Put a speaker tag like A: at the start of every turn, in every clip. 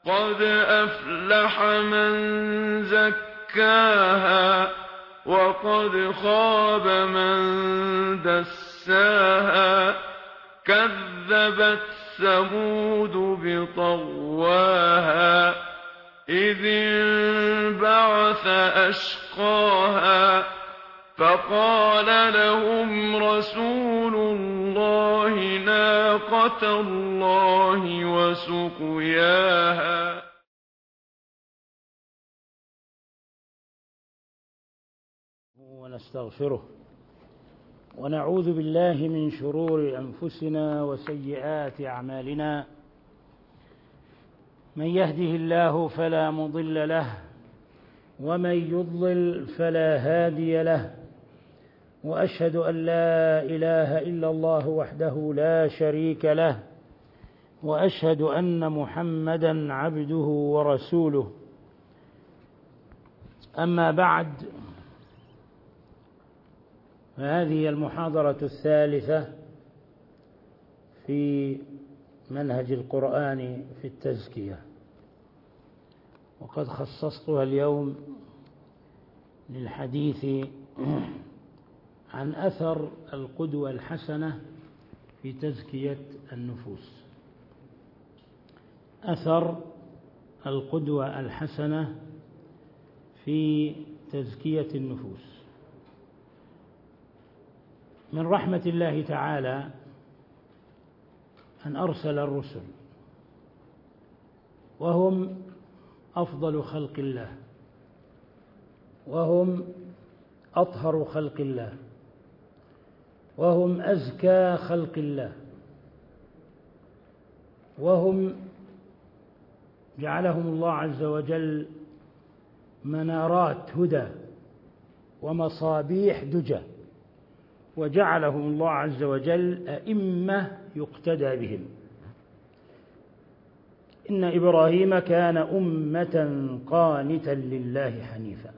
A: قد أفلح من زكاها وقد خاب من دساها كذبت ثمود بطغواها إذ انبعث أشقاها فقال لهم رسول الله ناقة الله وسقياها
B: ونستغفره ونعوذ بالله من شرور أنفسنا وسيئات أعمالنا. من يهده الله فلا مضل له ومن يضلل فلا هادي له، وأشهد أن لا إله إلا الله وحده لا شريك له، وأشهد أن محمدًا عبده ورسوله. أما بعد، فهذه المحاضرة الثالثة في منهج القرآن في التزكية، وقد خصصتها اليوم للحديث عن أثر القدوة الحسنة في تزكية النفوس. أثر القدوة الحسنة في تزكية النفوس. من رحمة الله تعالى أن أرسل الرسل، وهم أفضل خلق الله، وهم أطهر خلق الله، وهم أزكى خلق الله، وهم جعلهم الله عز وجل منارات هدى ومصابيح دجى، وجعلهم الله عز وجل أئمة يقتدى بهم. إن إبراهيم كان أمة قانتا لله حنيفا.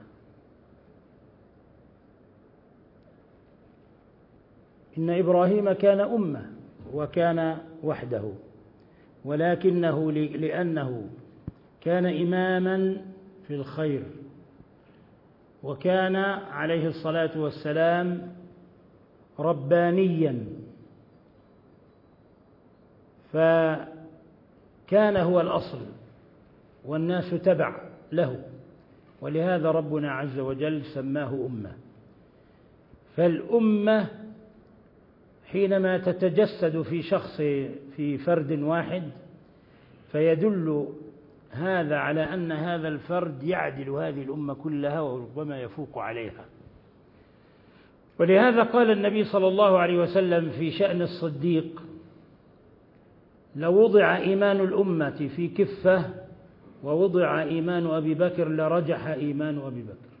B: إن إبراهيم كان أمة وكان وحده، ولكنه لأنه كان إماما في الخير، وكان عليه الصلاة والسلام ربانيا، فكان هو الأصل والناس تبع له، ولهذا ربنا عز وجل سماه أمة. فالأمة حينما تتجسد في شخص، في فرد واحد، فيدل هذا على أن هذا الفرد يعدل هذه الأمة كلها وربما يفوق عليها. ولهذا قال النبي صلى الله عليه وسلم في شأن الصديق: لو وضع إيمان الأمة في كفة ووضع إيمان أبي بكر لرجح إيمان أبي بكر.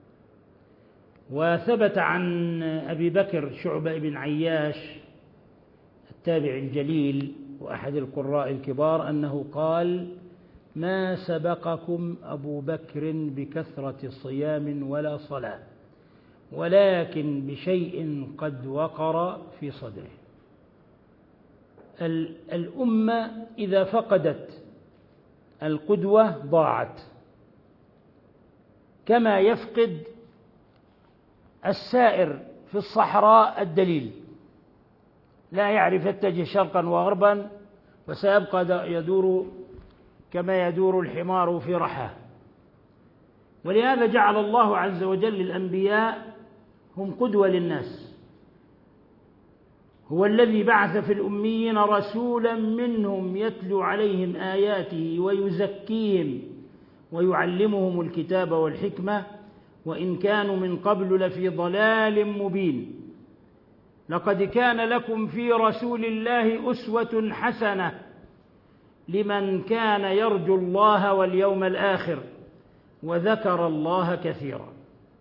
B: وثبت عن أبي بكر شعبة بن عياش التابع الجليل وأحد القراء الكبار أنه قال: ما سبقكم أبو بكر بكثرة صيام ولا صلاة، ولكن بشيء قد وقر في صدره. الأمة إذا فقدت القدوة ضاعت، كما يفقد السائر في الصحراء الدليل، لا يعرف يتجه شرقا وغربا، وسيبقى يدور كما يدور الحمار في رحاه. ولهذا جعل الله عز وجل الأنبياء هم قدوة للناس. هو الذي بعث في الأميين رسولا منهم يتلو عليهم آياته ويزكيهم ويعلمهم الكتاب والحكمة وإن كانوا من قبل لفي ضلال مبين. لقد كان لكم في رسول الله أسوة حسنة لمن كان يرجو الله واليوم الآخر وذكر الله كثيرا.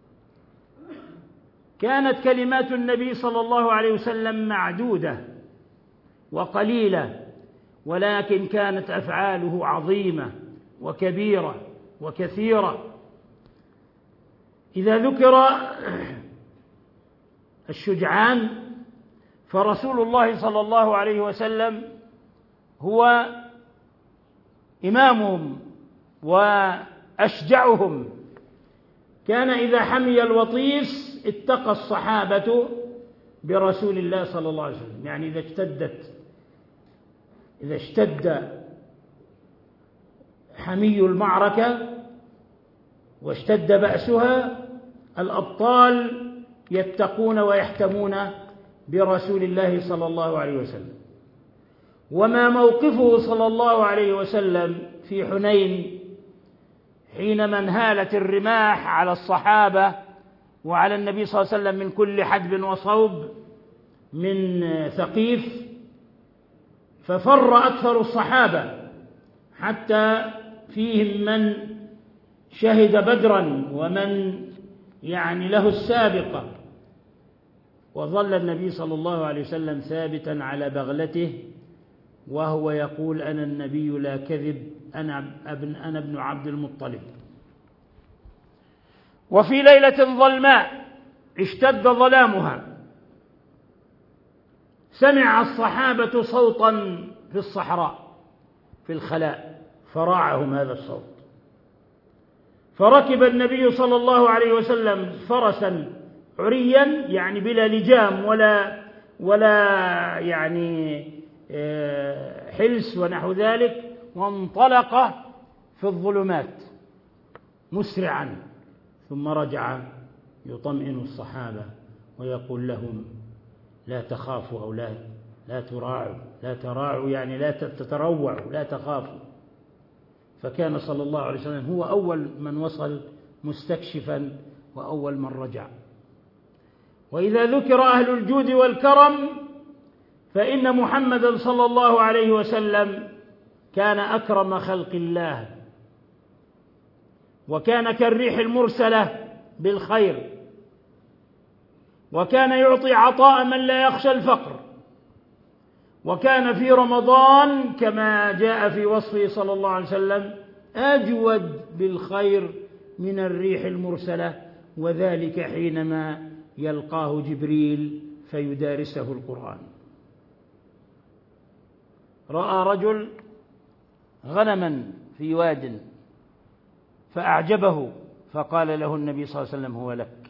B: كانت كلمات النبي صلى الله عليه وسلم معدودة وقليلة، ولكن كانت أفعاله عظيمة وكبيرة وكثيرة. إذا ذكر الشجعان فرسول الله صلى الله عليه وسلم هو إمامهم وأشجعهم، كان إذا حمي الوطيس اتقى الصحابة برسول الله صلى الله عليه وسلم. يعني إذا اشتد حمي المعركة واشتد بأسها، الأبطال يتقون ويحتمون برسول الله صلى الله عليه وسلم. وما موقفه صلى الله عليه وسلم في حنين حينما انهالت الرماح على الصحابة وعلى النبي صلى الله عليه وسلم من كل حدب وصوب من ثقيف، ففر أكثر الصحابة حتى فيهم من شهد بدرا ومن يعني له السابقة، وظل النبي صلى الله عليه وسلم ثابتا على بغلته وهو يقول: أنا النبي لا كذب، أنا ابن عبد المطلب. وفي ليلة ظلماء اشتد ظلامها، سمع الصحابة صوتا في الصحراء في الخلاء فراعهم هذا الصوت، فركب النبي صلى الله عليه وسلم فرسا عريا، يعني بلا لجام ولا يعني حلس ونحو ذلك، وانطلق في الظلمات مسرعا، ثم رجع يطمئن الصحابة ويقول لهم: لا تخافوا أو لا تراعوا، يعني لا تتروعوا، لا تخافوا. فكان صلى الله عليه وسلم هو أول من وصل مستكشفا وأول من رجع. وإذا ذكر أهل الجود والكرم فإن محمدا صلى الله عليه وسلم كان أكرم خلق الله، وكان كالريح المرسلة بالخير، وكان يعطي عطاء من لا يخشى الفقر، وكان في رمضان كما جاء في وصفه صلى الله عليه وسلم أجود بالخير من الريح المرسلة، وذلك حينما يلقاه جبريل فيدارسه القرآن. رأى رجل غنما في واد فأعجبه، فقال له النبي صلى الله عليه وسلم: هو لك.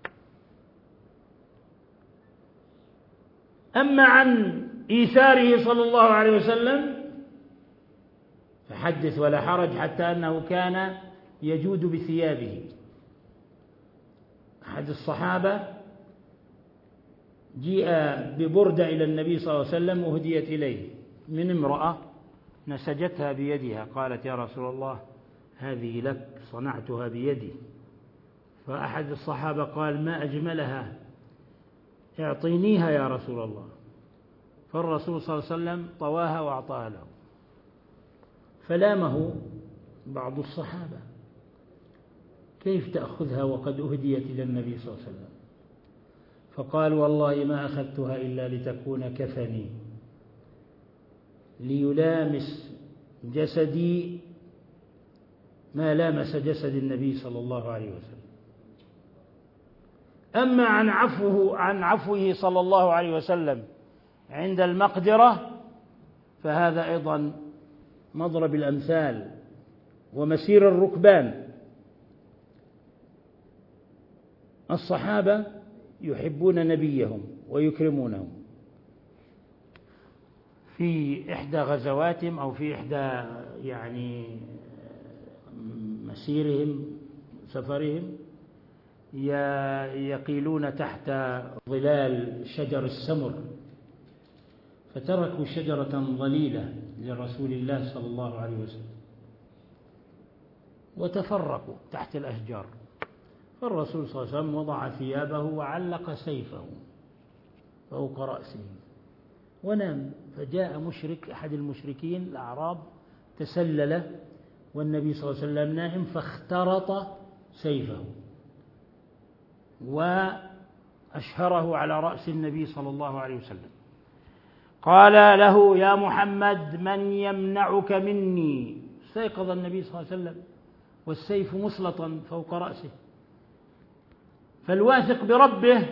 B: أما عن إيثاره صلى الله عليه وسلم فحدث ولا حرج، حتى أنه كان يجود بثيابه. أحد الصحابة جيء ببردة إلى النبي صلى الله عليه وسلم وهديت إليه من امرأة نسجتها بيدها، قالت: يا رسول الله هذه لك، صنعتها بيدي. فأحد الصحابة قال: ما أجملها، اعطينيها يا رسول الله. فالرسول صلى الله عليه وسلم طواها وأعطاها له. فلامه بعض الصحابة: كيف تأخذها وقد أهديت إلى النبي صلى الله عليه وسلم؟ فقال: والله ما أخذتها إلا لتكون كفني، ليلامس جسدي ما لامس جسد النبي صلى الله عليه وسلم. أما عن عفوه صلى الله عليه وسلم عند المقدرة فهذا أيضا مضرب الأمثال ومسير الركبان. الصحابة يحبون نبيهم ويكرمونه. في إحدى غزواتهم أو في إحدى يعني مسيرهم سفرهم يقيلون تحت ظلال شجر السمر، فتركوا شجرة ظليلة لرسول الله صلى الله عليه وسلم وتفرقوا تحت الأشجار. فالرسول صلى الله عليه وسلم وضع ثيابه وعلق سيفه فوق رأسه ونام. فجاء مشرك، أحد المشركين الأعراب، تسلل والنبي صلى الله عليه وسلم نائم، فاخترط سيفه وأشهره على رأس النبي صلى الله عليه وسلم. قال له: يا محمد من يمنعك مني؟ استيقظ النبي صلى الله عليه وسلم والسيف مسلطا فوق رأسه. فالواثق بربه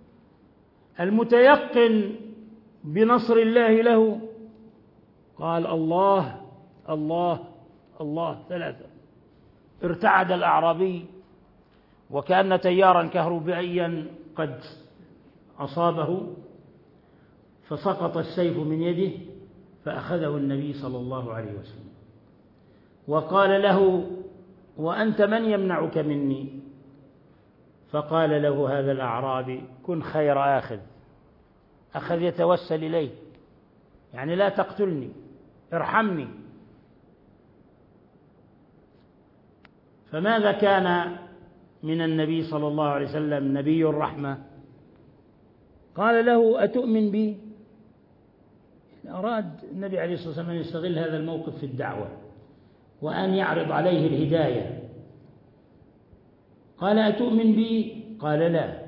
B: المتيقن بنصر الله له قال: الله الله الله ثلاثة. ارتعد الأعرابي وكأن تيارا كهربائيا قد أصابه، فسقط السيف من يده، فأخذه النبي صلى الله عليه وسلم وقال له: وأنت من يمنعك مني؟ فقال له هذا الأعرابي: كن خير آخذ. أخذ يتوسل إليه، يعني لا تقتلني، ارحمني. فماذا كان من النبي صلى الله عليه وسلم نبي الرحمة؟ قال له: أتؤمن بي؟ أراد النبي عليه الصلاة والسلام أن يستغل هذا الموقف في الدعوة وأن يعرض عليه الهداية. قال: أتؤمن بي؟ قال: لا،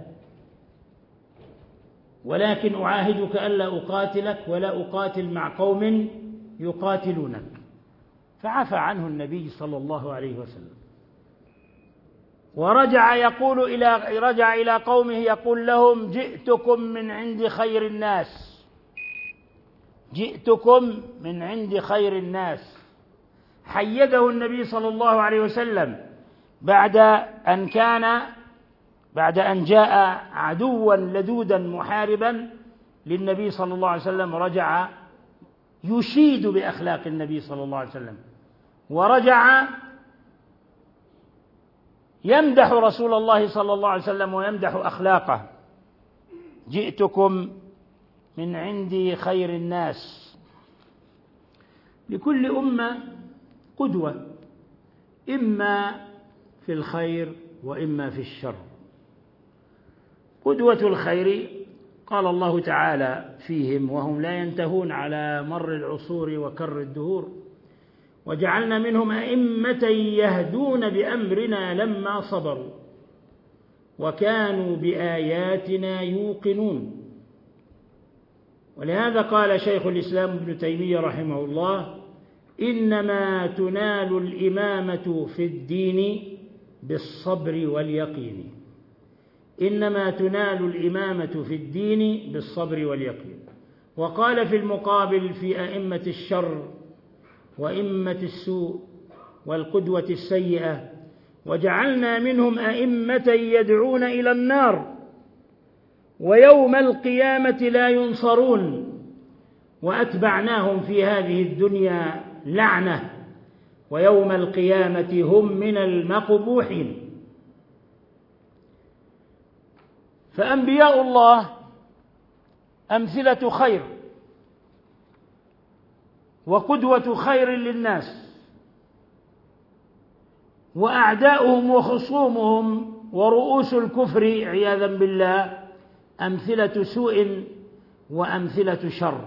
B: ولكن أعاهدك ألا أقاتلك ولا أقاتل مع قوم يقاتلونك. فعفى عنه النبي صلى الله عليه وسلم، ورجع إلى قومه يقول لهم: جئتكم من عند خير الناس، جئتكم من عند خير الناس. حيده النبي صلى الله عليه وسلم بعد أن جاء عدوا لدودا محاربا للنبي صلى الله عليه وسلم، رجع يشيد بأخلاق النبي صلى الله عليه وسلم، ورجع يمدح رسول الله صلى الله عليه وسلم ويمدح أخلاقه. جئتكم من عند خير الناس. لكل أمة قدوة، إما في الخير وإما في الشر. قدوة الخير قال الله تعالى فيهم: وهم لا ينتهون على مر العصور وكر الدهور، وجعلنا منهم أئمة يهدون بأمرنا لما صبروا وكانوا بآياتنا يوقنون. ولهذا قال شيخ الإسلام ابن تيمية رحمه الله: إنما تنال الإمامة في الدين بالصبر واليقين. إنما تنال الإمامة في الدين بالصبر واليقين. وقال في المقابل في أئمة الشر وإمة السوء والقدوة السيئة: وجعلنا منهم أئمة يدعون إلى النار ويوم القيامة لا ينصرون، وأتبعناهم في هذه الدنيا لعنة ويوم القيامة هم من المقبوحين. فأنبياء الله أمثلة خير وقدوة خير للناس، وأعداؤهم وخصومهم ورؤوس الكفر عياذا بالله أمثلة سوء وأمثلة شر.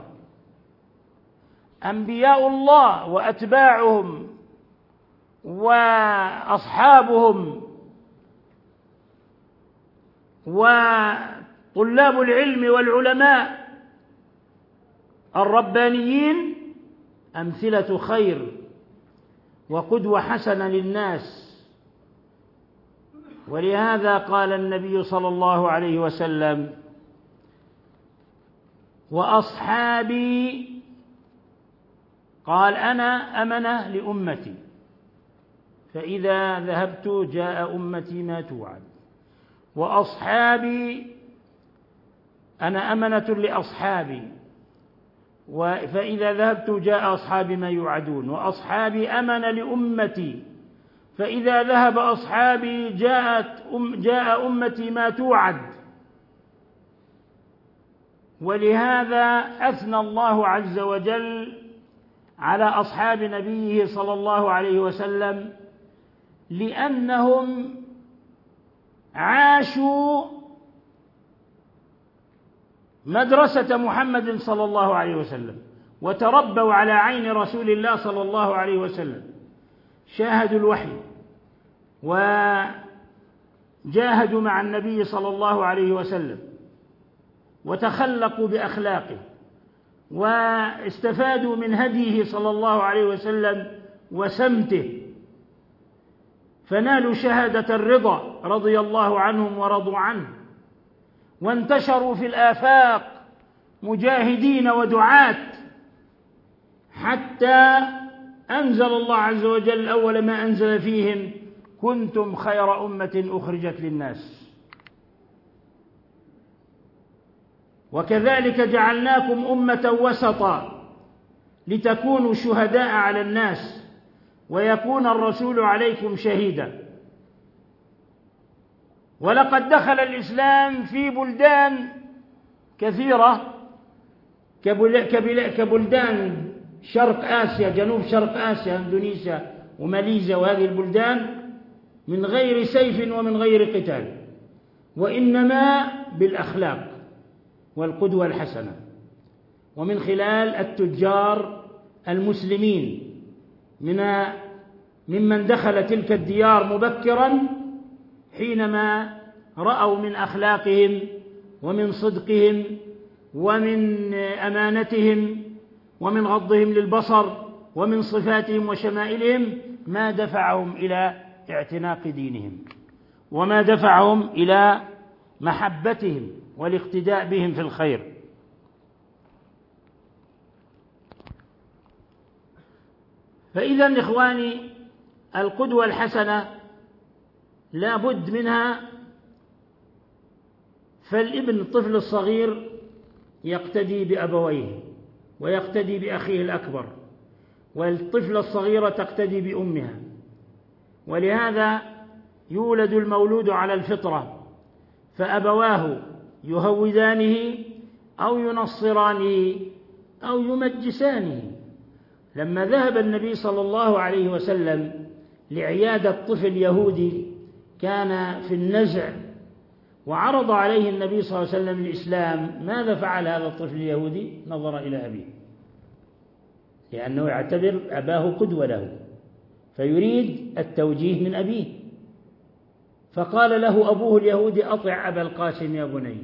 B: أنبياء الله وأتباعهم وأصحابهم وطلاب العلم والعلماء الربانيين أمثلة خير وقدوة حسنة للناس. ولهذا قال النبي صلى الله عليه وسلم: وأصحابي، قال: أنا أمنة لأمتي، فإذا ذهبت جاء أمتي ما توعد. وأصحابي، أنا أمنة لأصحابي، فإذا ذهبت جاء أصحابي ما يوعدون. وأصحابي أمنة لأمتي، فإذا ذهب أصحابي جاء أمتي ما توعد. ولهذا أثنى الله عز وجل على أصحاب نبيه صلى الله عليه وسلم لأنهم عاشوا مدرسة محمد صلى الله عليه وسلم وتربوا على عين رسول الله صلى الله عليه وسلم، شاهدوا الوحي وجاهدوا مع النبي صلى الله عليه وسلم وتخلقوا بأخلاقه واستفادوا من هديه صلى الله عليه وسلم وسمته، فنالوا شهادة الرضا رضي الله عنهم ورضوا عنه، وانتشروا في الآفاق مجاهدين ودعاة، حتى أنزل الله عز وجل أول ما أنزل فيهم: كنتم خير أمة أخرجت للناس. وكذلك جعلناكم أمة وسطا لتكونوا شهداء على الناس ويكون الرسول عليكم شهيدا. ولقد دخل الإسلام في بلدان كثيرة كبلدان شرق آسيا، جنوب شرق آسيا، إندونيسيا وماليزيا وهذه البلدان، من غير سيف ومن غير قتال، وإنما بالأخلاق والقدوة الحسنة، ومن خلال التجار المسلمين ممن دخل تلك الديار مبكرا حينما رأوا من أخلاقهم ومن صدقهم ومن أمانتهم ومن غضهم للبصر ومن صفاتهم وشمائلهم ما دفعهم إلى اعتناق دينهم، وما دفعهم إلى محبتهم والاقتداء بهم في الخير. فإذا إخواني، القدوة الحسنة لا بد منها. فالابن الطفل الصغير يقتدي بأبويه ويقتدي بأخيه الأكبر، والطفلة الصغيرة تقتدي بأمها. ولهذا يولد المولود على الفطرة، فأبواه يهودانه أو ينصرانه أو يمجسانه. لما ذهب النبي صلى الله عليه وسلم لعيادة طفل يهودي كان في النزع، وعرض عليه النبي صلى الله عليه وسلم الإسلام، ماذا فعل هذا الطفل اليهودي؟ نظر إلى أبيه، لأنه يعتبر أباه قدوة له، فيريد التوجيه من أبيه. فقال له أبوه اليهودي: أطع أبا القاسم يا بني.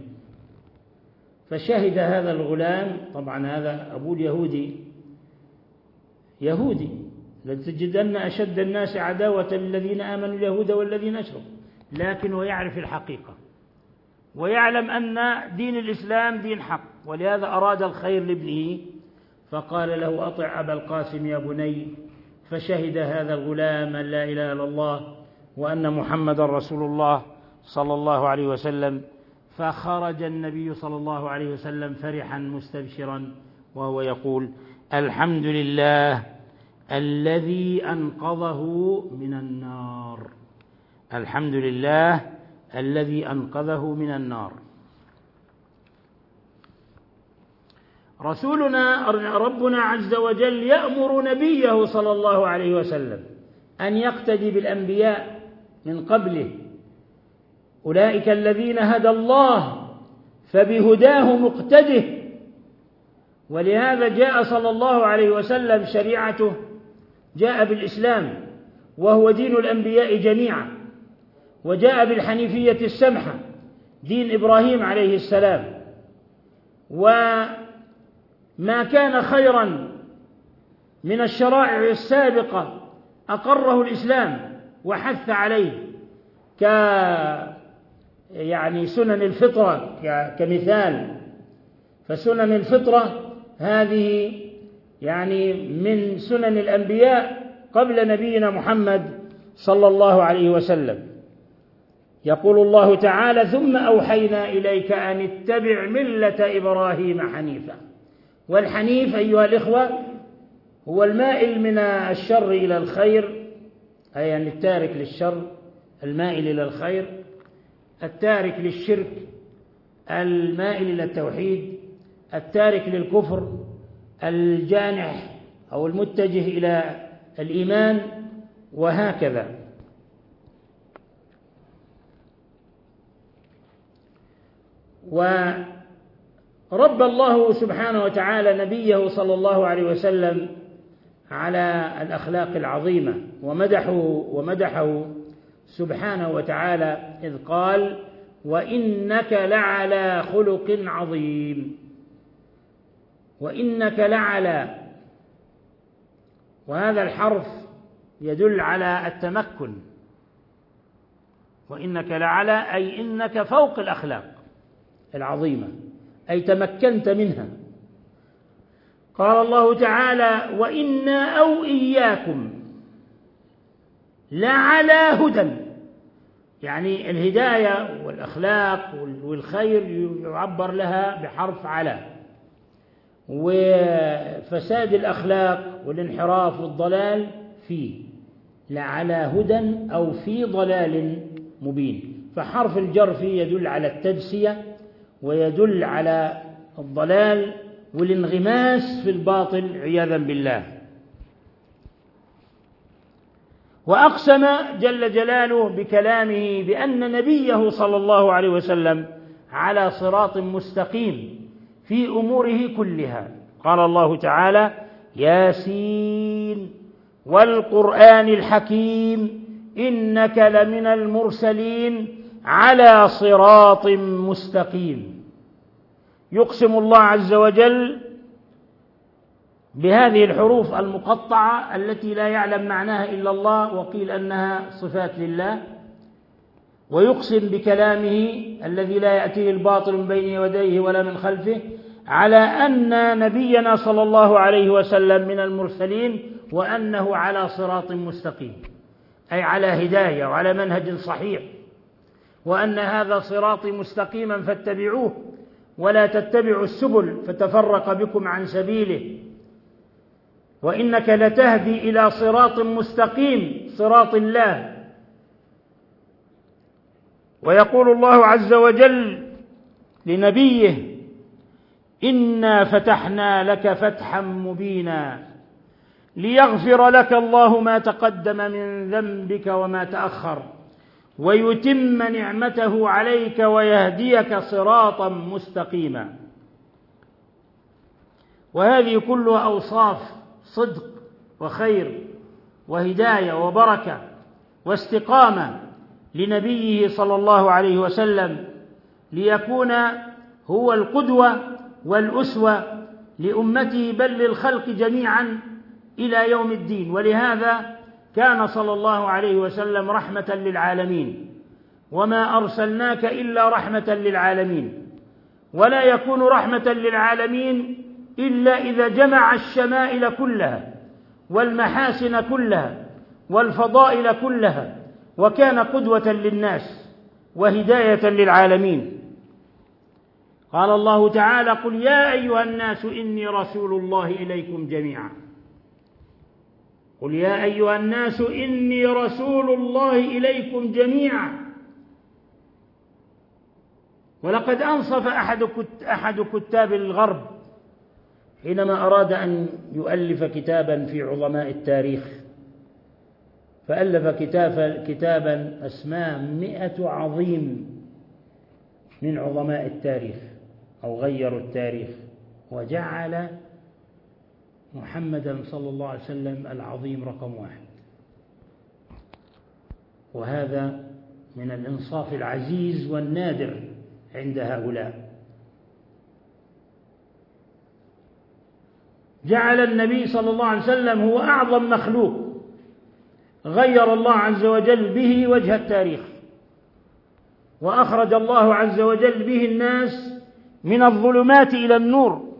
B: فشهد هذا الغلام، طبعا هذا أبوه اليهودي يهودي، لتجدن أشد الناس عداوة للذين آمنوا اليهود والذين أشركوا، لكنه يعرف الحقيقة ويعلم أن دين الإسلام دين حق، ولهذا أراد الخير لابنه، فقال له: أطع أبا القاسم يا بني. فشهد هذا الغلام أن لا إله إلا الله وأن محمد رسول الله صلى الله عليه وسلم. فخرج النبي صلى الله عليه وسلم فرحا مستبشرا وهو يقول: الحمد لله الذي أنقذه من النار، الحمد لله الذي أنقذه من النار. ربنا عز وجل يأمر نبيه صلى الله عليه وسلم أن يقتدي بالأنبياء من قبله: أولئك الذين هدى الله فبهداه مقتده. ولهذا جاء صلى الله عليه وسلم شريعته جاء بالإسلام وهو دين الأنبياء جميعا، وجاء بالحنيفية السمحة دين إبراهيم عليه السلام. وما كان خيرا من الشرائع السابقة أقره الإسلام وحث عليه، يعني سنن الفطرة كمثال. فسنن الفطرة هذه يعني من سنن الأنبياء قبل نبينا محمد صلى الله عليه وسلم. يقول الله تعالى: ثم أوحينا إليك أن اتبع ملة إبراهيم حنيفا. والحنيف أيها الإخوة هو المائل من الشر إلى الخير، أي يعني التارك للشر المائل إلى الخير، التارك للشرك المائل إلى التوحيد، التارك للكفر الجانح أو المتجه إلى الإيمان، وهكذا. ورب الله سبحانه وتعالى نبيه صلى الله عليه وسلم على الأخلاق العظيمة، ومدحه سبحانه وتعالى إذ قال: وإنك لعلى خلق عظيم. وإنك لعلى، وهذا الحرف يدل على التمكن. وإنك لعلى أي إنك فوق الأخلاق العظيمة، أي تمكنت منها. قال الله تعالى: وإنا أو إياكم لعلى هدى. يعني الهداية والأخلاق والخير يعبر لها بحرف على، وفساد الأخلاق والانحراف والضلال في لعلى هدى أو في ضلال مبين. فحرف الجر فيه يدل على التجسية ويدل على الضلال والانغماس في الباطل عياذا بالله. وأقسم جل جلاله بكلامه بأن نبيه صلى الله عليه وسلم على صراط مستقيم في أموره كلها. قال الله تعالى: ياسين والقرآن الحكيم إنك لمن المرسلين على صراط مستقيم. يقسم الله عز وجل بهذه الحروف المقطعة التي لا يعلم معناها إلا الله، وقيل أنها صفات لله، ويقسم بكلامه الذي لا يأتيه الباطل من بين يديه ولا من خلفه على أن نبينا صلى الله عليه وسلم من المرسلين، وأنه على صراط مستقيم، أي على هداية وعلى منهج صحيح، وأن هذا صراطي مستقيما فاتبعوه ولا تتبعوا السبل فتفرق بكم عن سبيله، وإنك لتهدي إلى صراط مستقيم صراط الله. ويقول الله عز وجل لنبيه: إنا فتحنا لك فتحا مبينا ليغفر لك الله ما تقدم من ذنبك وما تأخر ويتم نعمته عليك ويهديك صراطا مستقيما. وهذه كلها أوصاف صدق وخير وهداية وبركة واستقامة لنبيه صلى الله عليه وسلم، ليكون هو القدوة والأسوة لأمته بل للخلق جميعا إلى يوم الدين. ولهذا كان صلى الله عليه وسلم رحمة للعالمين، وما أرسلناك إلا رحمة للعالمين. ولا يكون رحمة للعالمين إلا إذا جمع الشمائل كلها والمحاسن كلها والفضائل كلها، وكان قدوة للناس وهداية للعالمين. قال الله تعالى: قل يا أيها الناس إني رسول الله إليكم جميعا. قل يا أيها الناس إني رسول الله إليكم جميعا. ولقد أنصف أحد كتاب الغرب حينما أراد أن يؤلف كتابا في عظماء التاريخ، فألف كتابا أسماه 100 عظيم من عظماء التاريخ أو غيروا التاريخ، وجعل محمدا صلى الله عليه وسلم العظيم رقم 1. وهذا من الإنصاف العزيز والنادر عند هؤلاء. جعل النبي صلى الله عليه وسلم هو أعظم مخلوق غير الله عز وجل به وجه التاريخ، وأخرج الله عز وجل به الناس من الظلمات إلى النور،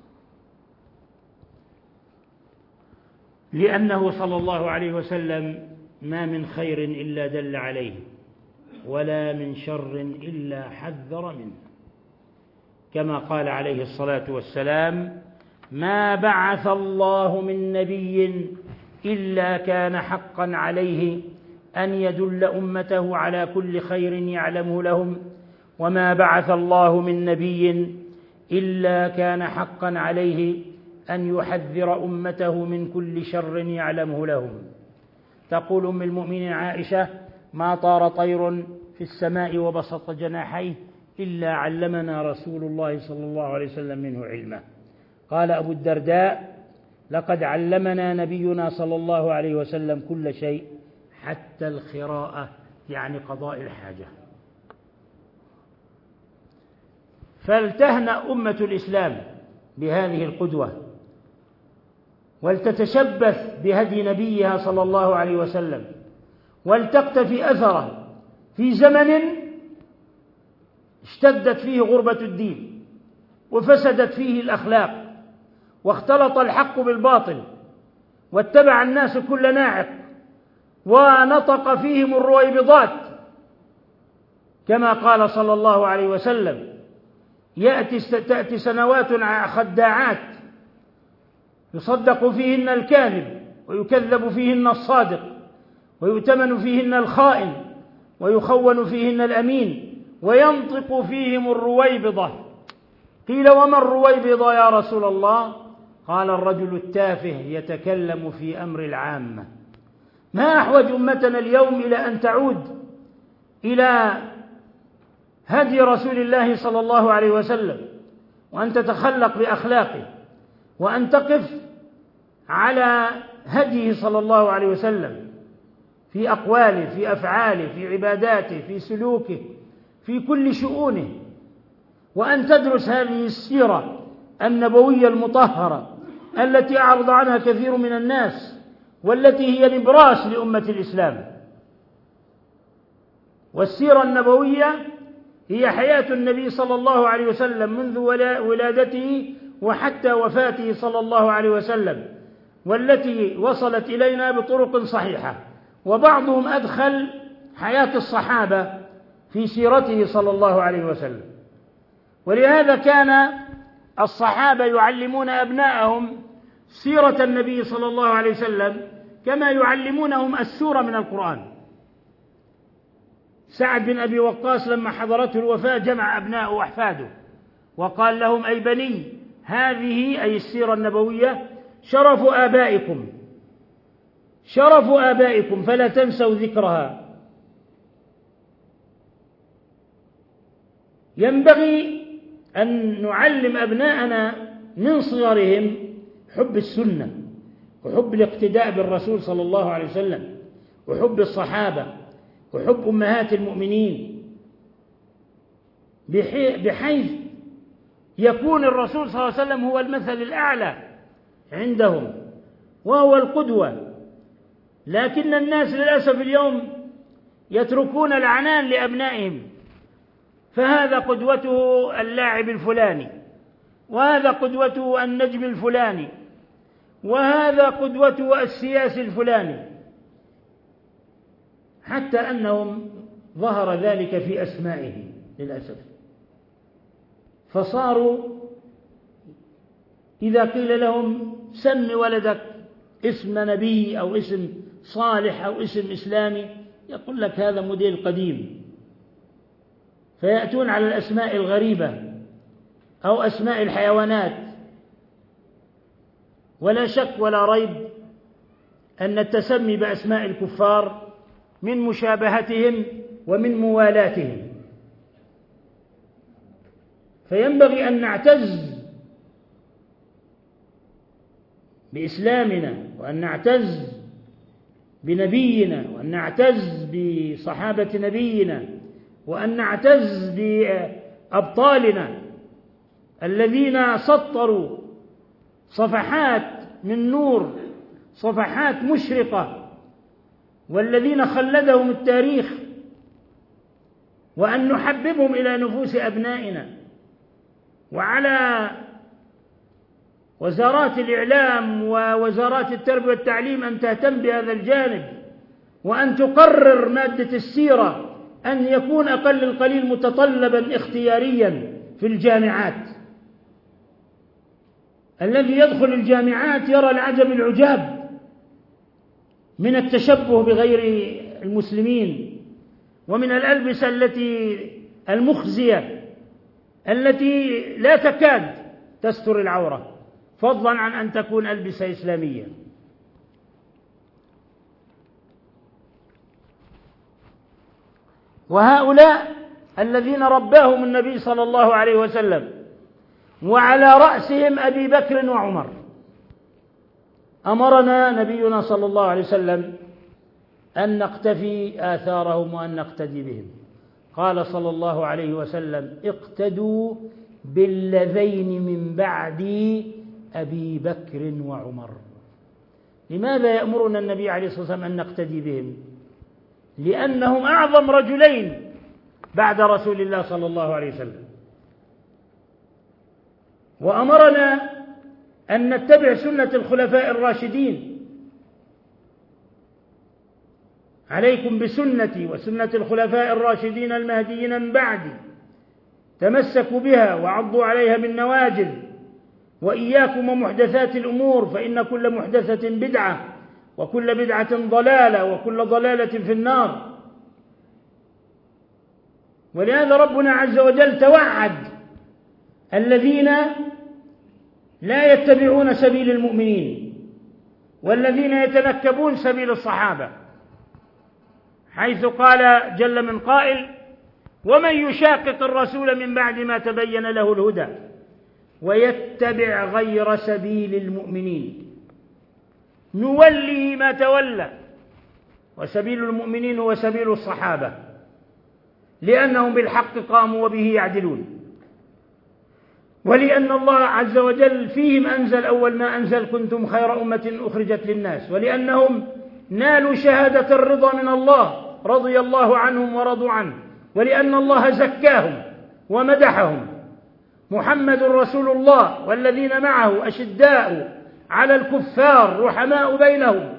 B: لأنه صلى الله عليه وسلم ما من خير إلا دل عليه، ولا من شر إلا حذر منه، كما قال عليه الصلاة والسلام: ما بعث الله من نبي إلا كان حقا عليه أن يدل أمته على كل خير يعلمه لهم، وما بعث الله من نبي إلا كان حقا عليه أن يحذر أمته من كل شر يعلمه لهم. تقول أم المؤمنين عائشة: ما طار طير في السماء وبسط جناحيه إلا علمنا رسول الله صلى الله عليه وسلم منه علما. قال أبو الدرداء: لقد علمنا نبينا صلى الله عليه وسلم كل شيء حتى الخراءة، يعني قضاء الحاجة. فلتهنأ أمة الإسلام بهذه القدوة، ولتتشبث بهدي نبيها صلى الله عليه وسلم، ولتقتفي أثره في زمن اشتدت فيه غربة الدين، وفسدت فيه الأخلاق، واختلط الحق بالباطل واتبع الناس كل ناعق ونطق فيهم الرويبضات، كما قال صلى الله عليه وسلم: تأتي سنوات خداعات يصدق فيهن الكاذب ويكذب فيهن الصادق ويؤتمن فيهن الخائن ويخون فيهن الأمين وينطق فيهم الرويبضة. قيل: وما الرويبضة يا رسول الله؟ قال: الرجل التافه يتكلم في أمر العامة. ما أحوج أمتنا اليوم إلى أن تعود إلى هدي رسول الله صلى الله عليه وسلم، وأن تتخلق بأخلاقه، وأن تقف على هديه صلى الله عليه وسلم في أقواله، في أفعاله، في عباداته، في سلوكه، في كل شؤونه، وأن تدرس هذه السيرة النبوية المطهرة التي أعرض عنها كثير من الناس، والتي هي نبراس لأمة الإسلام. والسيرة النبوية هي حياة النبي صلى الله عليه وسلم منذ ولادته وحتى وفاته صلى الله عليه وسلم، والتي وصلت إلينا بطرق صحيحة، وبعضهم أدخل حياة الصحابة في سيرته صلى الله عليه وسلم. ولهذا كان الصحابة يعلمون أبناءهم سيرة النبي صلى الله عليه وسلم كما يعلمونهم السورة من القرآن. سعد بن أبي وقاص لما حضرته الوفاة جمع أبناءه وأحفاده وقال لهم: أي بني، هذه أي السيرة النبوية شرف آبائكم، شرف آبائكم، فلا تنسوا ذكرها. ينبغي أن نعلم أبناءنا من صغرهم حب السنة وحب الاقتداء بالرسول صلى الله عليه وسلم وحب الصحابة وحب أمهات المؤمنين، بحيث يكون الرسول صلى الله عليه وسلم هو المثل الأعلى عندهم وهو القدوة. لكن الناس للأسف اليوم يتركون العنان لأبنائهم، فهذا قدوته اللاعب الفلاني، وهذا قدوته النجم الفلاني، وهذا قدوته السياسي الفلاني، حتى أنهم ظهر ذلك في أسمائهم للأسف. فصاروا إذا قيل لهم: سم ولدك اسم نبي أو اسم صالح أو اسم إسلامي، يقول لك: هذا موديل قديم. فيأتون على الأسماء الغريبة أو أسماء الحيوانات. ولا شك ولا ريب أن التسمي بأسماء الكفار من مشابهتهم ومن موالاتهم. فينبغي أن نعتز بإسلامنا، وأن نعتز بنبينا، وأن نعتز بصحابة نبينا، وأن نعتز بأبطالنا الذين سطروا صفحات من نور، صفحات مشرقة، والذين خلدهم التاريخ، وأن نحببهم إلى نفوس أبنائنا. وعلى وزارات الإعلام ووزارات التربية والتعليم أن تهتم بهذا الجانب، وأن تقرر مادة السيرة أن يكون أقل القليل متطلبا اختياريا في الجامعات. الذي يدخل الجامعات يرى العجب العجاب من التشبه بغير المسلمين، ومن الألبسة المخزية التي لا تكاد تستر العورة، فضلا عن أن تكون ألبسة إسلامية. وهؤلاء الذين رباهم النبي صلى الله عليه وسلم، وعلى رأسهم أبي بكر وعمر، أمرنا نبينا صلى الله عليه وسلم أن نقتفي آثارهم وأن نقتدي بهم. قال صلى الله عليه وسلم: اقتدوا بالذين من بعدي أبي بكر وعمر. لماذا يأمرنا النبي عليه الصلاة والسلام أن نقتدي بهم؟ لأنهم أعظم رجلين بعد رسول الله صلى الله عليه وسلم. وأمرنا أن نتبع سنة الخلفاء الراشدين. عليكم بسنتي وسنة الخلفاء الراشدين المهديين من بعدي، تمسكوا بها وعضوا عليها بالنواجذ، وإياكم ومحدثات الأمور، فإن كل محدثة بدعة وكل بدعة ضلالة وكل ضلالة في النار. ولهذا ربنا عز وجل توعد الذين لا يتبعون سبيل المؤمنين والذين يتنكبون سبيل الصحابة، حيث قال جل من قائل: ومن يشاقق الرسول من بعد ما تبين له الهدى ويتبع غير سبيل المؤمنين نوله ما تولى. وسبيل المؤمنين هو سبيل الصحابة، لأنهم بالحق قاموا وبه يعدلون، ولأن الله عز وجل فيهم أنزل أول ما أنزل: كنتم خير أمة أخرجت للناس، ولأنهم نالوا شهادة الرضا من الله، رضي الله عنهم ورضوا عنه، ولأن الله زكاهم ومدحهم. محمد رسول الله والذين معه أشداء على الكفار رحماء بينهم.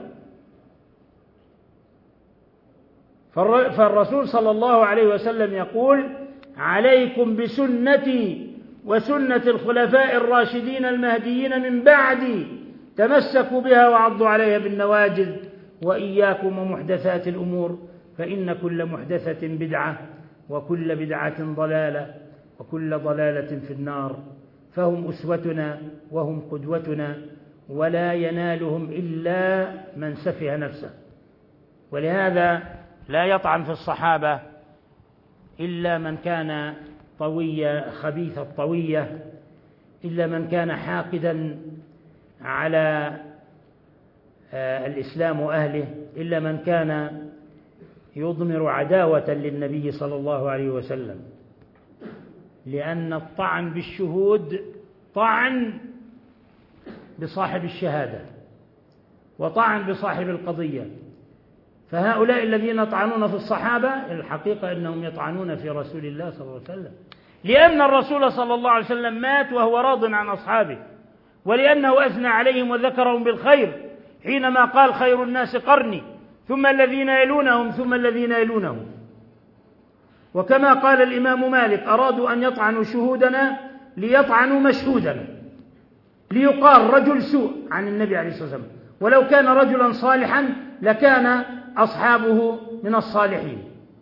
B: فالرسول صلى الله عليه وسلم يقول: عليكم بسنتي وسنة الخلفاء الراشدين المهديين من بعدي، تمسكوا بها وعضوا عليها بالنواجذ، وإياكم ومحدثات الأمور، فإن كل محدثة بدعة وكل بدعة ضلالة وكل ضلالة في النار. فهم أسوتنا وهم قدوتنا، ولا ينالهم إلا من سفه نفسه. ولهذا لا يطعن في الصحابة إلا من كان طوية خبيث الطوية، إلا من كان حاقدا على الإسلام وأهله، إلا من كان يضمر عداوة للنبي صلى الله عليه وسلم. لأن الطعن بالشهود طعن بصاحب الشهادة وطعن بصاحب القضية. فهؤلاء الذين يطعنون في الصحابة الحقيقة أنهم يطعنون في رسول الله صلى الله عليه وسلم، لأن الرسول صلى الله عليه وسلم مات وهو راض عن أصحابه، ولأنه أثنى عليهم وذكرهم بالخير حينما قال: خير الناس قرني ثم الذين يلونهم ثم الذين يلونهم. وكما قال الإمام مالك: أرادوا أن يطعنوا شهودنا ليطعنوا مشهودنا، ليقال رجل سوء عن النبي عليه الصلاة والسلام، ولو كان رجلا صالحا لكان أصحابه من الصالحين.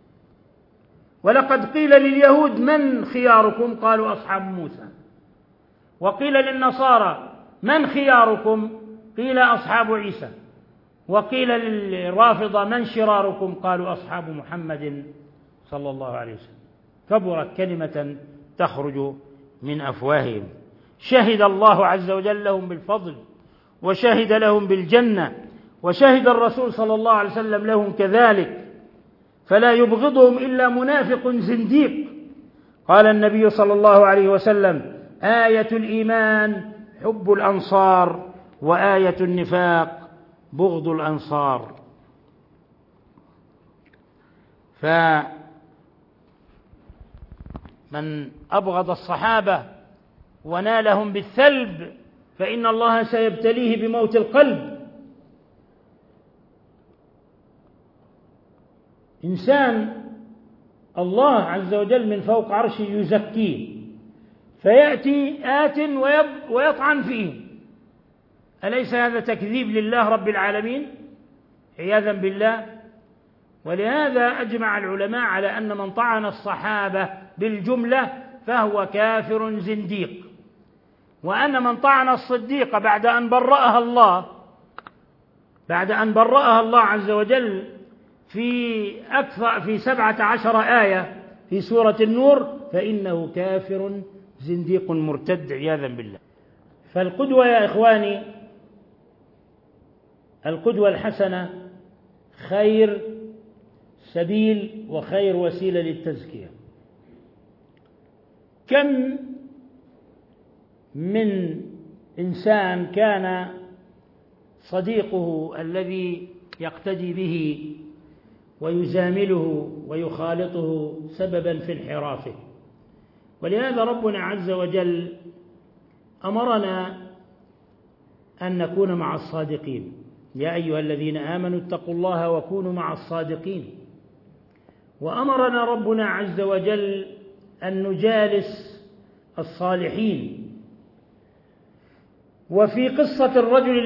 B: ولقد قيل لليهود: من خياركم؟ قالوا: أصحاب موسى. وقيل للنصارى: من خياركم؟ قيل: أصحاب عيسى. وقيل للرافضة: من شراركم؟ قالوا: أصحاب محمد صلى الله عليه وسلم. كبرت كلمة تخرج من أفواههم. شهد الله عز وجل لهم بالفضل، وشهد لهم بالجنة، وشهد الرسول صلى الله عليه وسلم لهم كذلك، فلا يبغضهم إلا منافق زنديق. قال النبي صلى الله عليه وسلم: آية الإيمان حب الأنصار، وآية النفاق بغض الأنصار. فمن أبغض الصحابة ونالهم بالثلب فإن الله سيبتليه بموت القلب. إنسان الله عز وجل من فوق عرشه يزكيه، فيأتي آت ويطعن فيه، أليس هذا تكذيب لله رب العالمين؟ عياذا بالله. ولهذا أجمع العلماء على أن من طعن الصحابة بالجملة فهو كافر زنديق، وأن من طعن الصديق بعد أن برأها الله عز وجل في 17 آية في سورة النور فإنه كافر زنديق مرتد عياذا بالله. فالقدوة يا إخواني، القدوة الحسنة خير سبيل وخير وسيلة للتزكية. كم من إنسان كان صديقه الذي يقتدي به ويزامله ويخالطه سببا في انحرافه. ولهذا ربنا عز وجل أمرنا أن نكون مع الصادقين. يا أيها الذين آمنوا اتقوا الله وكونوا مع الصادقين. وأمرنا ربنا عز وجل أن نجالس الصالحين. وفي قصة الرجل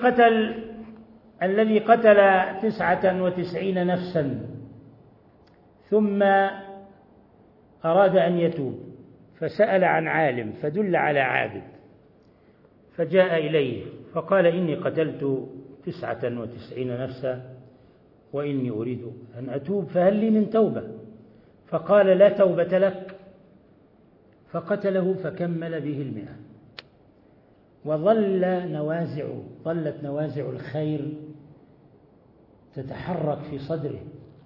B: الذي قتل 99 نفسا ثم أراد أن يتوب، فسأل عن عالم فدل على عابد، فجاء إليه فقال: إني قتلت 99 نفسا وإني أريد أن أتوب، فهل لي من توبة؟ فقال: لا توبة لك. فقتله فكمل به 100. ظلت نوازع الخير تتحرك في صدره،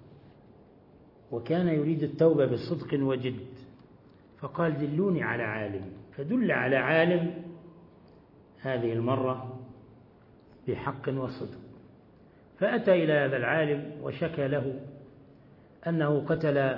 B: وكان يريد التوبة بصدق وجد. فقال: دلوني على عالم. فدل على عالم، هذه المرة بحق وصدق. فأتى إلى هذا العالم وشكى له أنه قتل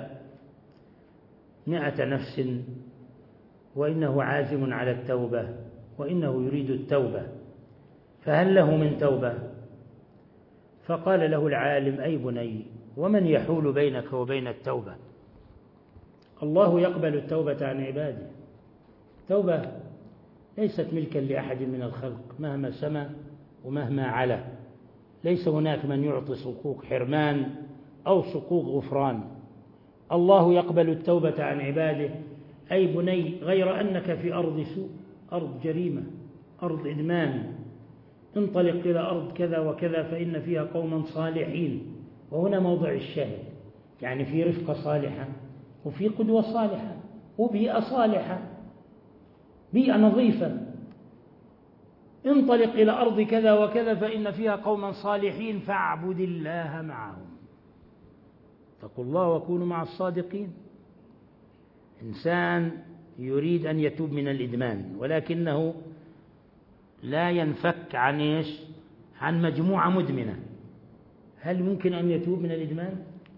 B: 100 نفس وإنه عازم على التوبة وإنه يريد التوبة، فهل له من توبة؟ فقال له العالم: أي بني، ومن يحول بينك وبين التوبة؟ الله يقبل التوبة عن عباده. توبة ليست ملكا لأحد من الخلق مهما سمى ومهما علا. ليس هناك من يعطي صكوك حرمان أو صكوك غفران. الله يقبل التوبة عن عباده. أي بني، غير أنك في أرض سوء، أرض جريمة، أرض إدمان، انطلق إلى أرض كذا وكذا فإن فيها قوما صالحين. وهنا موضع الشاهد، يعني في رفقة صالحة وفي قدوة صالحة وبيئة صالحة، بيئة نظيفة. انطلق إلى أرض كذا وكذا فإن فيها قوما صالحين فاعبد الله معهم. اتقوا الله وكونوا مع الصادقين. إنسان يريد أن يتوب من الإدمان، ولكنه لا ينفك عن مجموعة مدمنة. هل يمكن أن يتوب من الإدمان؟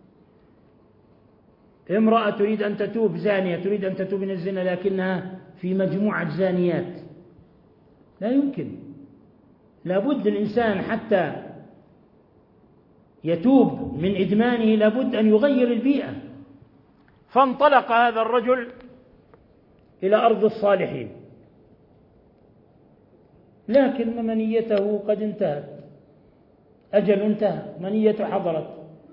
B: امرأة تريد أن تتوب، زانية تريد أن تتوب من الزنا، لكنها في مجموعة زانيات. لا يمكن. لابد الإنسان حتى يتوب من إدمانه لابد أن يغير البيئة. فانطلق هذا الرجل إلى أرض الصالحين، لكن منيته قد انتهت، أجل انتهى، منيته حضرت.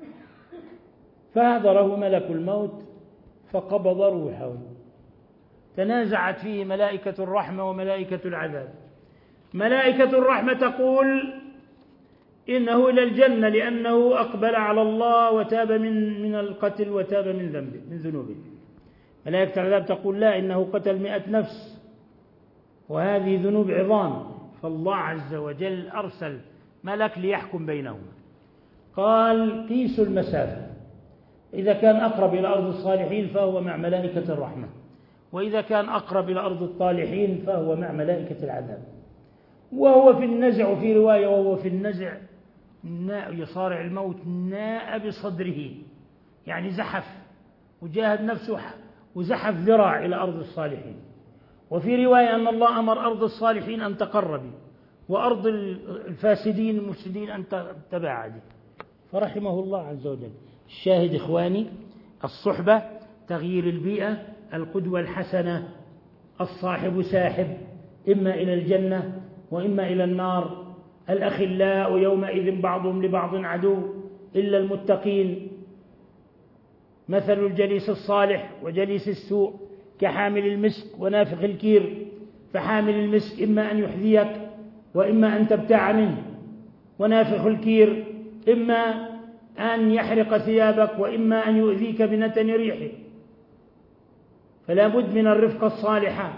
B: فحضره ملك الموت فقبض روحه. تنازعت فيه ملائكة الرحمة وملائكة العذاب. ملائكة الرحمة تقول إنه إلى الجنة لأنه أقبل على الله وتاب من القتل وتاب من ذنوبه. ملائكة العذاب تقول لا، إنه قتل 100 نفس وهذه ذنوب عظام. فالله عز وجل أرسل ملك ليحكم بينهم. قال: قيسوا المسافة، إذا كان أقرب إلى أرض الصالحين فهو مع ملائكة الرحمة، وإذا كان أقرب إلى أرض الطالحين فهو مع ملائكة العذاب. وهو في النزع، وفي رواية وهو في النزع يصارع الموت، ناء بصدره، يعني زحف وجاهد نفسه وزحف ذراع إلى أرض الصالحين. وفي رواية أن الله أمر أرض الصالحين أن تقربي وأرض الفاسدين المفسدين أن تباعدي، فرحمه الله عز وجل. الشاهد إخواني، الصحبة، تغيير البيئة، القدوة الحسنة، الصاحب ساحب، إما إلى الجنة وإما إلى النار. الأخلاء يومئذ بعضهم لبعض عدو إلا المتقين. مثل الجليس الصالح وجليس السوء كحامل المسك ونافخ الكير. فحامل المسك إما أن يحذيك وإما أن تبتاع منه، ونافخ الكير إما أن يحرق ثيابك وإما أن يؤذيك بنتن ريحه. فلا بد من الرفقة الصالحة.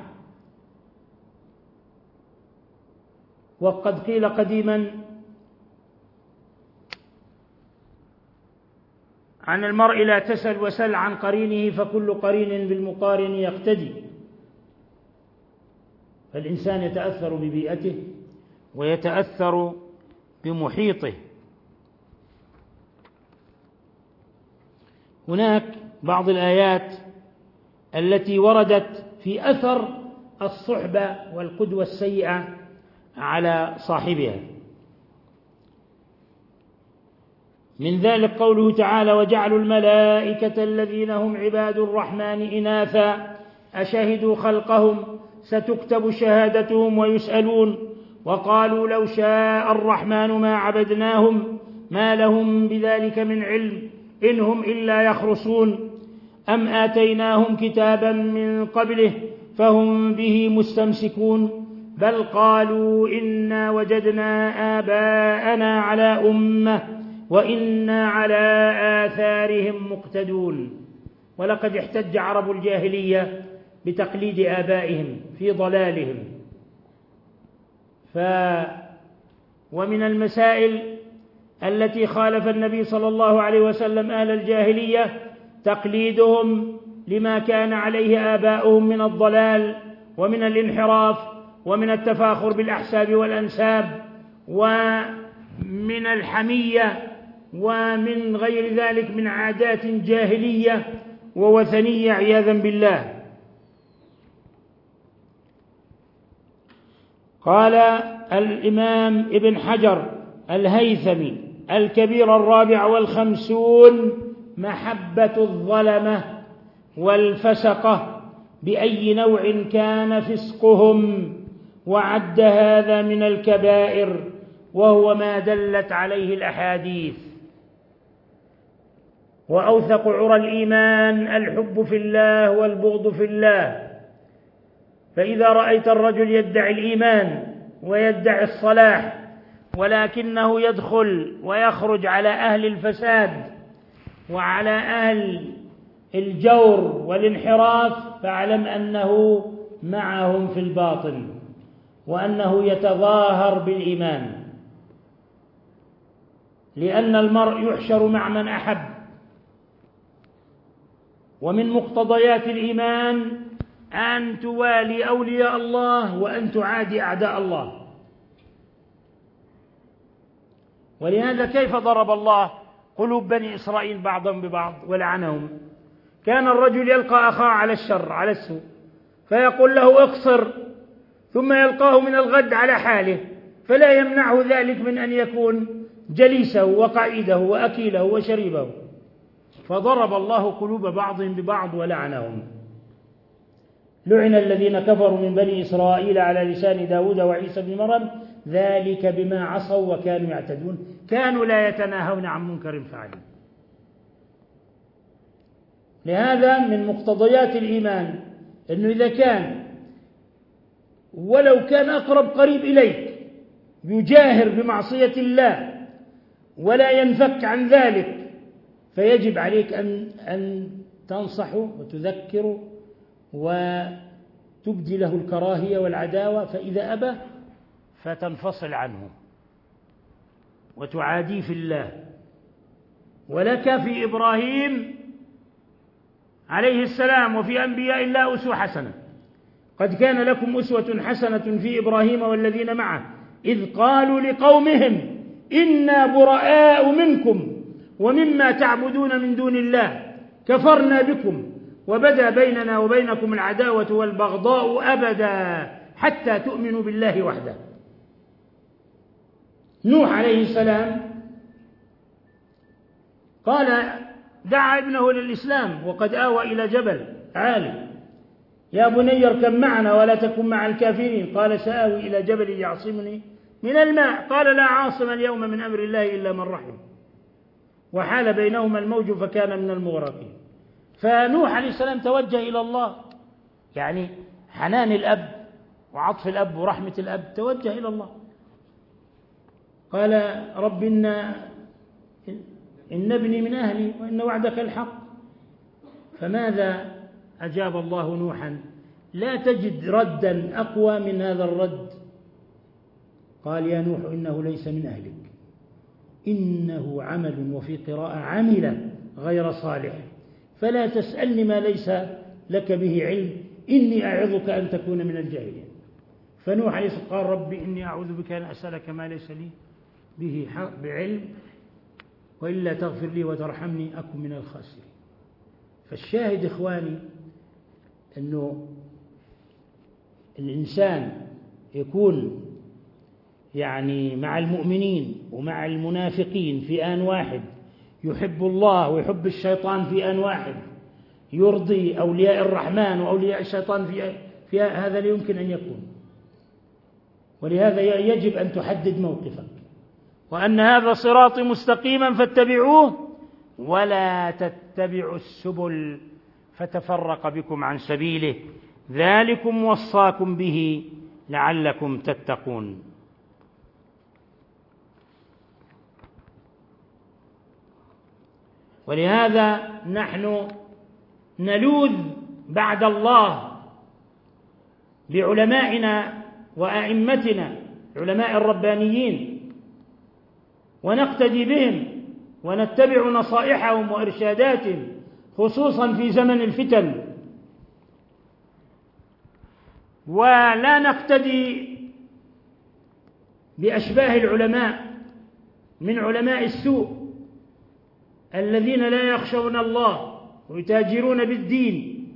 B: وقد قيل قديما عن المرء لا تسل وسل عن قرينه فكل قرين بالمقارن يقتدي. فالإنسان يتأثر ببيئته ويتأثر بمحيطه. هناك بعض الآيات التي وردت في أثر الصحبة والقدوة السيئة على صاحبها. من ذلك قوله تعالى: وجعلوا الملائكة الذين هم عباد الرحمن إناثا أشهدوا خلقهم ستكتب شهادتهم ويسألون وقالوا لو شاء الرحمن ما عبدناهم ما لهم بذلك من علم إن هم إلا يخرصون أم آتيناهم كتابا من قبله فهم به مستمسكون بل قالوا إنا وجدنا آباءنا على أمة وإنا على آثارهم مقتدون. ولقد احتج عرب الجاهلية بتقليد آبائهم في ضلالهم. ومن المسائل التي خالف النبي صلى الله عليه وسلم أهل الجاهلية تقليدهم لما كان عليه آباؤهم من الضلال ومن الانحراف ومن التفاخر بالأحساب والأنساب ومن الحمية ومن غير ذلك من عادات جاهلية ووثنية عياذا بالله. قال الإمام ابن حجر الهيثمي: الكبيرة 54 محبة الظلمة والفسقة بأي نوع كان فسقهم، وعد هذا من الكبائر وهو ما دلت عليه الأحاديث. وأوثق عرى الإيمان الحب في الله والبغض في الله. فإذا رأيت الرجل يدعي الإيمان ويدعي الصلاح ولكنه يدخل ويخرج على أهل الفساد وعلى أهل الجور والانحراف فاعلم أنه معهم في الباطن وأنه يتظاهر بالإيمان، لأن المرء يحشر مع من أحب. ومن مقتضيات الإيمان أن توالي أولياء الله وأن تعادي أعداء الله. ولهذا كيف ضرب الله قلوب بني إسرائيل بعضهم ببعض ولعنهم؟ كان الرجل يلقى أخاه على الشر على السوء فيقول له اقصر، ثم يلقاه من الغد على حاله، فلا يمنعه ذلك من أن يكون جليسه وقائده وأكيله وشريبه. فضرب الله قلوب بعضهم ببعض ولعنهم. لعن الذين كفروا من بني إسرائيل على لسان داود وعيسى بن مريم ذلك بما عصوا وكانوا يعتدون كانوا لا يتناهون عن منكر فعلوا. لهذا من مقتضيات الإيمان أنه إذا كان ولو كان أقرب قريب إليك يجاهر بمعصية الله ولا ينفك عن ذلك فيجب عليك أن تنصحه وتذكره وتبدي له الكراهية والعداوة، فإذا أبى فتنفصل عنه وتعاديه في الله. ولك في إبراهيم عليه السلام وفي أنبياء الله أسوة حسنة. قد كان لكم أسوة حسنة في إبراهيم والذين معه إذ قالوا لقومهم إنا براء منكم ومما تعبدون من دون الله كفرنا بكم وبدا بيننا وبينكم العداوة والبغضاء أبدا حتى تؤمنوا بالله وحده. نوح عليه السلام قال دعا ابنه للإسلام وقد آوى إلى جبل عالي: يا بني اركب معنا ولا تكن مع الكافرين. قال سآوي إلى جبل يعصمني من الماء. قال لا عاصم اليوم من أمر الله إلا من رحم وحال بينهما الموج فكان من المغرقين. فنوح عليه السلام توجه إلى الله، يعني حنان الأب وعطف الأب ورحمة الأب، توجه إلى الله قال رب إن ابني من أهلي وإن وعدك الحق. فماذا أجاب الله نوحا؟ لا تجد ردا أقوى من هذا الرد. قال يا نوح إنه ليس من أهلك إنه عمل، وفي قراءة عمل غير صالح، فلا تسألني ما ليس لك به علم إني أعظك أن تكون من الجاهلين. فنوح عليه السلام قال ربي إني أعوذ بك أن أسألك ما ليس لي به بعلم وإلا تغفر لي وترحمني أكن من الخاسرين. فالشاهد إخواني أنه الإنسان يكون يعني مع المؤمنين ومع المنافقين في آن واحد، يحب الله ويحب الشيطان في آن واحد، يرضي أولياء الرحمن وأولياء الشيطان في هذا لا يمكن أن يكون. ولهذا يجب أن تحدد موقفك، وأن هذا صراطي مستقيما فاتبعوه ولا تتبعوا السبل فتفرق بكم عن سبيله، ذلكم وصاكم به لعلكم تتقون. ولهذا نحن نلوذ بعد الله بعلمائنا وأئمتنا علماء الربانيين، ونقتدي بهم ونتبع نصائحهم وإرشاداتهم، خصوصا في زمن الفتن. ولا نقتدي بأشباه العلماء من علماء السوء الذين لا يخشون الله ويتاجرون بالدين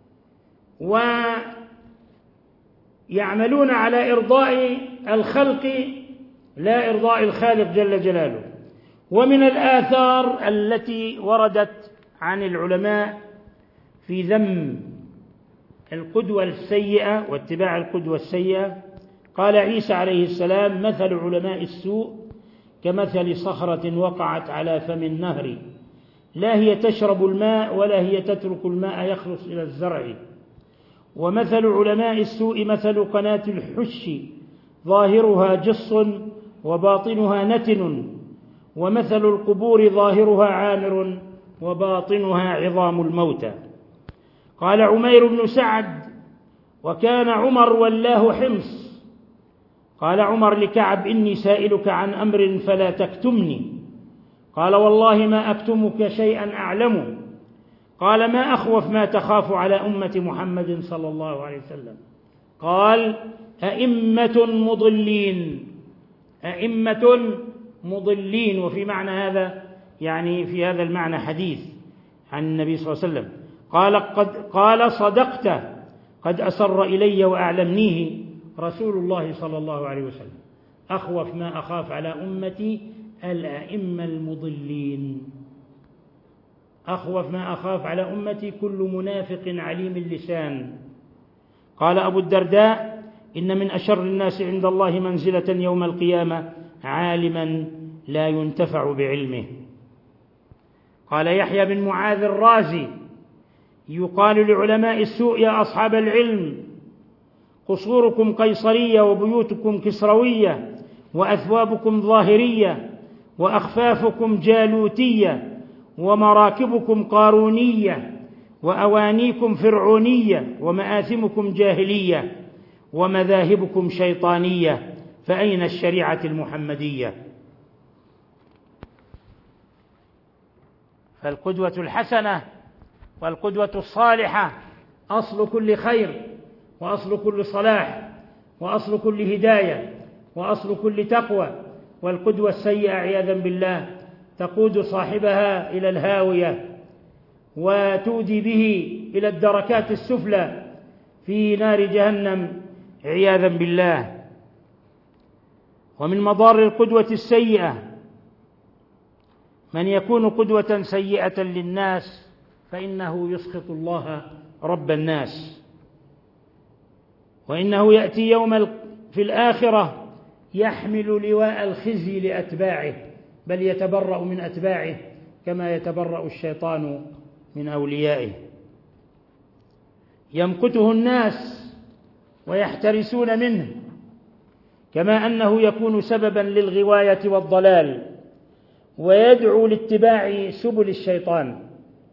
B: ويعملون على إرضاء الخلق لا إرضاء الخالق جل جلاله. ومن الآثار التي وردت عن العلماء في ذم القدوة السيئة واتباع القدوة السيئة، قال عيسى عليه السلام: مثل علماء السوء كمثل صخرة وقعت على فم النهر، لا هي تشرب الماء ولا هي تترك الماء يخلص إلى الزرع. ومثل علماء السوء مثل قناة الحش ظاهرها جص وباطنها نتن، ومثل القبور ظاهرها عامر وباطنها عظام الموتى. قال عمير بن سعد: وكان عمر ولاه حمص. قال عمر لكعب: إني سائلك عن أمر فلا تكتمني. قال: والله ما أكتمك شيئا أعلمه. قال: ما أخوف ما تخاف على أمة محمد صلى الله عليه وسلم؟ قال: أئمة مضلين، أئمة مضلين. وفي معنى هذا يعني في هذا المعنى حديث عن النبي صلى الله عليه وسلم. قال: صدقت، قد أسر إلي وأعلمنيه رسول الله صلى الله عليه وسلم. أخوف ما أخاف على أمتي الأئمة المضلين. أخوف ما أخاف على أمتي كل منافق عليم اللسان. قال أبو الدرداء: إن من أشر الناس عند الله منزلة يوم القيامة عالما لا ينتفع بعلمه. قال يحيى بن معاذ الرازي: يقال لعلماء السوء: يا أصحاب العلم، قصوركم قيصرية وبيوتكم كسروية وأثوابكم ظاهرية وأخفافكم جالوتية ومراكبكم قارونية وأوانيكم فرعونية ومآثمكم جاهلية ومذاهبكم شيطانية، فأين الشريعة المحمدية؟ فالقدوة الحسنة والقدوة الصالحة أصل كل خير وأصل كل صلاح وأصل كل هداية وأصل كل تقوى. والقدوة السيئة عياذا بالله تقود صاحبها إلى الهاوية وتودي به إلى الدركات السفلى في نار جهنم عياذا بالله. ومن مضار القدوة السيئة من يكون قدوة سيئة للناس فإنه يسخط الله رب الناس، وإنه يأتي يوم في الآخرة يحمل لواء الخزي لأتباعه، بل يتبرأ من أتباعه كما يتبرأ الشيطان من أوليائه. يمقته الناس ويحترسون منه، كما أنه يكون سببا للغواية والضلال ويدعو لاتباع سبل الشيطان.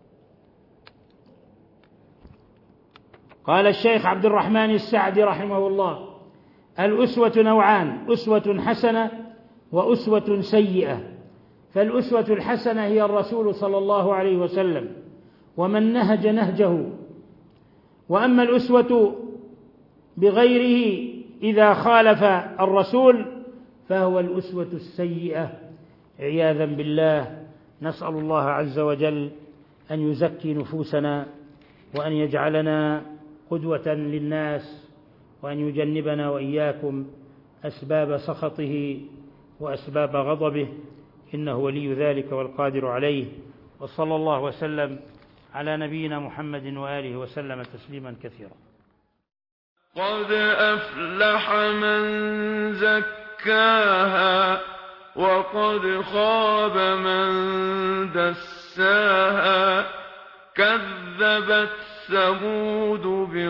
B: قال الشيخ عبد الرحمن السعدي رحمه الله: الأسوة نوعان: أسوة حسنة وأسوة سيئة. فالأسوة الحسنة هي الرسول صلى الله عليه وسلم ومن نهج نهجه، وأما الأسوة بغيره إذا خالف الرسول فهو الأسوة السيئة عياذا بالله. نسأل الله عز وجل أن يزكي نفوسنا وأن يجعلنا قدوة للناس وأن يجنبنا وإياكم أسباب سخطه وأسباب غضبه، إنه ولي ذلك والقادر عليه. وصلى الله وسلم على نبينا محمد وآله وسلم تسليما كثيرا.
A: قد أفلح من زكاها وقد خاب من دساها. كذبت ثمود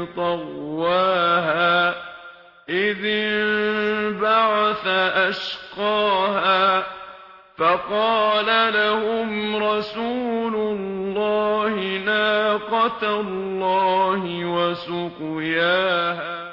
A: بطغواها إذ انبعث أشقاها فقال لهم رسول الله ناقة الله وسقياها